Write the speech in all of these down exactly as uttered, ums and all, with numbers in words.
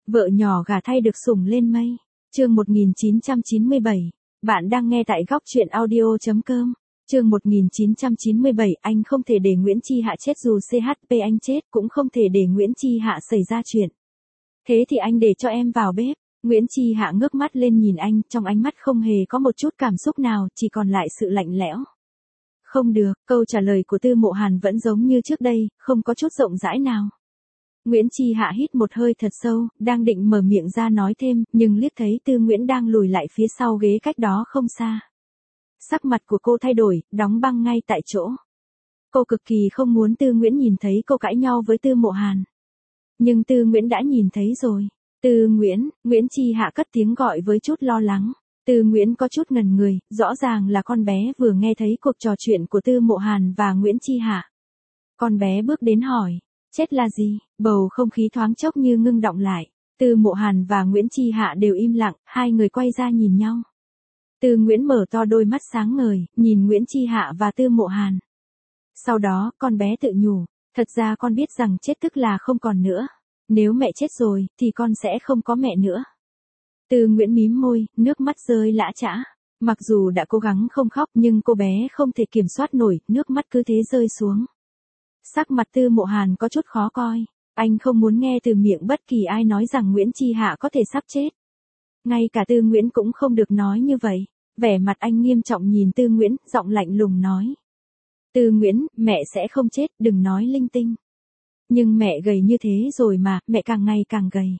Vợ nhỏ gả thay được sủng lên mây. Chương một nghìn chín trăm chín mươi bảy. Bạn đang nghe tại góc truyện audio chấm com. Chương một nghìn chín trăm chín mươi bảy, anh không thể để Nguyễn Chi Hạ chết, dù xê hát pê anh chết cũng không thể để Nguyễn Chi Hạ xảy ra chuyện. Thế thì anh để cho em vào bếp. Nguyễn Chi Hạ ngước mắt lên nhìn anh, trong ánh mắt không hề có một chút cảm xúc nào, chỉ còn lại sự lạnh lẽo. Không được, câu trả lời của Tư Mộ Hàn vẫn giống như trước đây, không có chút rộng rãi nào. Nguyễn Chi Hạ hít một hơi thật sâu, đang định mở miệng ra nói thêm, nhưng liếc thấy Tư Nguyễn đang lùi lại phía sau ghế cách đó không xa. Sắc mặt của cô thay đổi, đóng băng ngay tại chỗ. Cô cực kỳ không muốn Tư Nguyễn nhìn thấy cô cãi nhau với Tư Mộ Hàn. Nhưng Tư Nguyễn đã nhìn thấy rồi. Tư Nguyễn, Nguyễn Chi Hạ cất tiếng gọi với chút lo lắng. Tư Nguyễn có chút ngần người, rõ ràng là con bé vừa nghe thấy cuộc trò chuyện của Tư Mộ Hàn và Nguyễn Chi Hạ. Con bé bước đến hỏi, chết là gì? Bầu không khí thoáng chốc như ngưng đọng lại. Tư Mộ Hàn và Nguyễn Chi Hạ đều im lặng, hai người quay ra nhìn nhau. Tư Nguyễn mở to đôi mắt sáng ngời, nhìn Nguyễn Chi Hạ và Tư Mộ Hàn. Sau đó, con bé tự nhủ, thật ra con biết rằng chết tức là không còn nữa. Nếu mẹ chết rồi, thì con sẽ không có mẹ nữa. Tư Nguyễn mím môi, nước mắt rơi lã chã. Mặc dù đã cố gắng không khóc nhưng cô bé không thể kiểm soát nổi, nước mắt cứ thế rơi xuống. Sắc mặt Tư Mộ Hàn có chút khó coi. Anh không muốn nghe từ miệng bất kỳ ai nói rằng Nguyễn Chi Hạ có thể sắp chết. Ngay cả Tư Nguyễn cũng không được nói như vậy. Vẻ mặt anh nghiêm trọng nhìn Tư Nguyễn, giọng lạnh lùng nói. Tư Nguyễn, mẹ sẽ không chết, đừng nói linh tinh. Nhưng mẹ gầy như thế rồi mà, mẹ càng ngày càng gầy.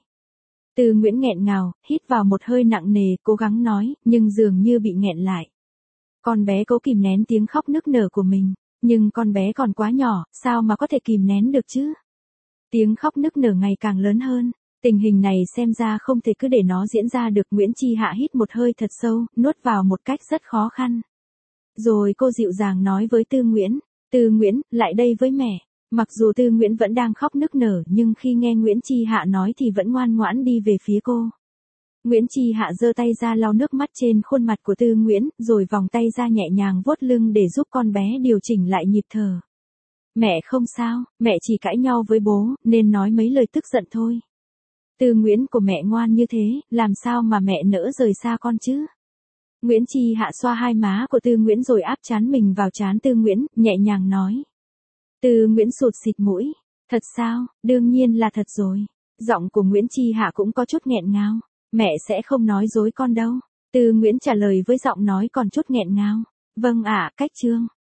Tư Nguyễn nghẹn ngào, hít vào một hơi nặng nề, cố gắng nói, nhưng dường như bị nghẹn lại. Con bé cố kìm nén tiếng khóc nức nở của mình, nhưng con bé còn quá nhỏ, sao mà có thể kìm nén được chứ? Tiếng khóc nức nở ngày càng lớn hơn, tình hình này xem ra không thể cứ để nó diễn ra được. Nguyễn Chi Hạ hít một hơi thật sâu, nuốt vào một cách rất khó khăn. Rồi cô dịu dàng nói với Tư Nguyễn, Tư Nguyễn, lại đây với mẹ. Mặc dù Tư Nguyễn vẫn đang khóc nức nở nhưng khi nghe Nguyễn Chi Hạ nói thì vẫn ngoan ngoãn đi về phía cô. Nguyễn Chi Hạ giơ tay ra lau nước mắt trên khuôn mặt của Tư Nguyễn, rồi vòng tay ra nhẹ nhàng vuốt lưng để giúp con bé điều chỉnh lại nhịp thở. Mẹ không sao, mẹ chỉ cãi nhau với bố, nên nói mấy lời tức giận thôi. Tư Nguyễn của mẹ ngoan như thế, làm sao mà mẹ nỡ rời xa con chứ? Nguyễn Chi Hạ xoa hai má của Tư Nguyễn rồi áp trán mình vào trán Tư Nguyễn, nhẹ nhàng nói. Tư Nguyễn sụt xịt mũi. Thật sao? Đương nhiên là thật rồi. Giọng của Nguyễn Chi Hạ cũng có chút nghẹn ngào. Mẹ sẽ không nói dối con đâu. Tư Nguyễn trả lời với giọng nói còn chút nghẹn ngào. Vâng ạ, cách chương.